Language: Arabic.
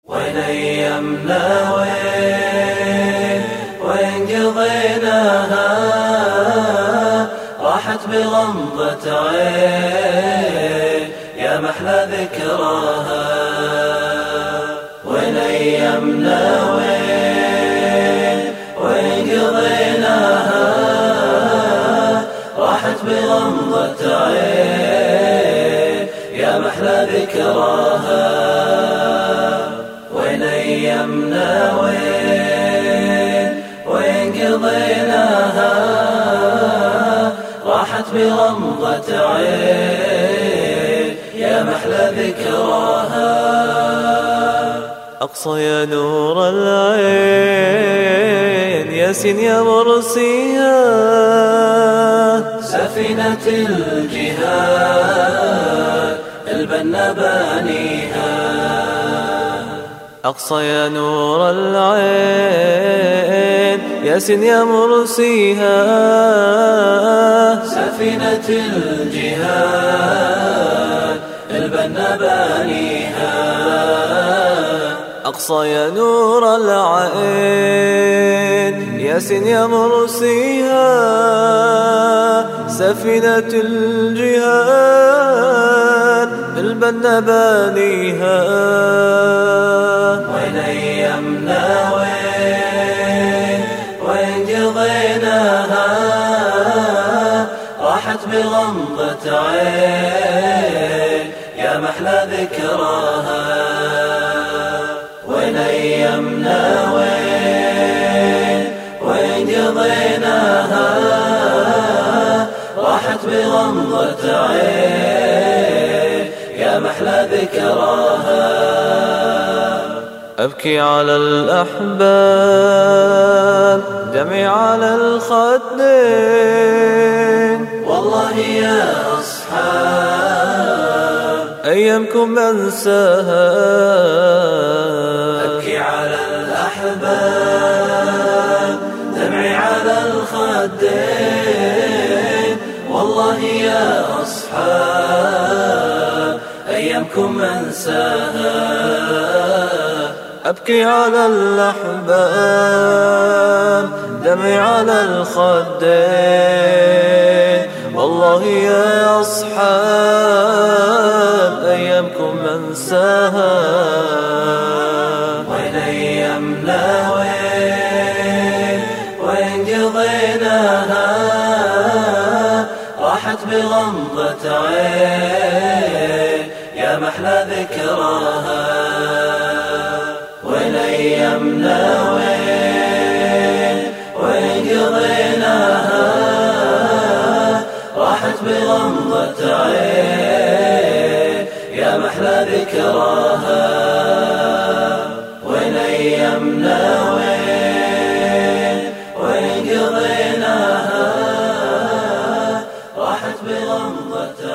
وين أيامنا وين قضيناها راحت بغمضة عين يا محلى ذكراها. وين أيامنا وين قضيناها راحت بغمضة عين يا محلى ذكراها. وين أيامنا وين قضيناها راحت بغمضة عين يا محلى ذكراها. أقصى يا نور العين ياسين يا مرسيها سفينة الجهاد البنا بانيها. أقصى يا نور العين ياسين يا مرسيها سفينة الجهاد البنا بانيها. أقصى يا نور العين ياسين يا مرسيها سفينة الجهاد البنا بانيها. وين أيامنا وين قضيناها راحت بغمضة عين يا محلى ذكراها. وين أيامنا وين قضيناها راحت بغمضة عين يا محلى ذكراها. أبكي على الأحباب دمعي على الخدين والله يا أصحاب أيامكم أنساها. أبكي على الأحباب دمعي على الخدين والله يا أصحاب أيامكم أنساها. أبكي على الأحباب دمعي على الخدين والله يا أصحاب أيامكم أنساها. وين أيامنا وين قضيناها راحت بغمضة عين يا محلى ذكراها. وين أيامنا وين قضيناها راحت بغمضة عين يا محلى ذكراها. وين أيامنا وين قضيناها راحت بغمضة